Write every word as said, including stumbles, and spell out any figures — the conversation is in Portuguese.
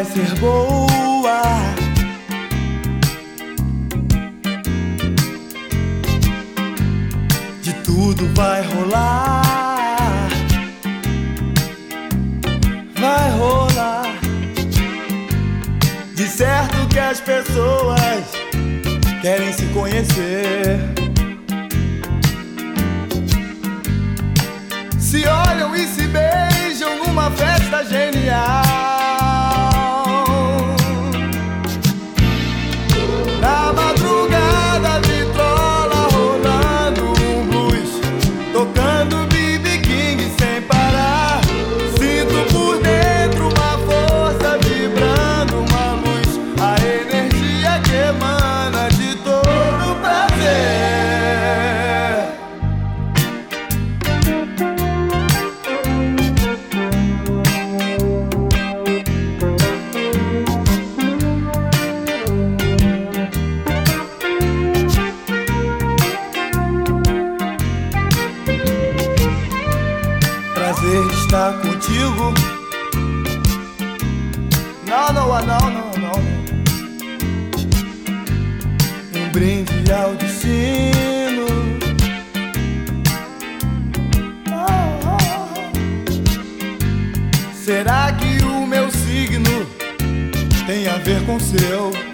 ser boa. De tudo vai rolar, vai rolar. De certo que as pessoas querem se conhecer, se olham e se beijam numa festa genial. Na madrugada, vitrola rolando um blues, tocando B B King sem parar. Sinto por dentro uma força vibrando, uma luz, a energia que emana de todo prazer. Prazer estar contigo. Não, não, não, não, não. Um brinde ao destino. Oh, oh. Será que o meu signo tem a ver com o seu?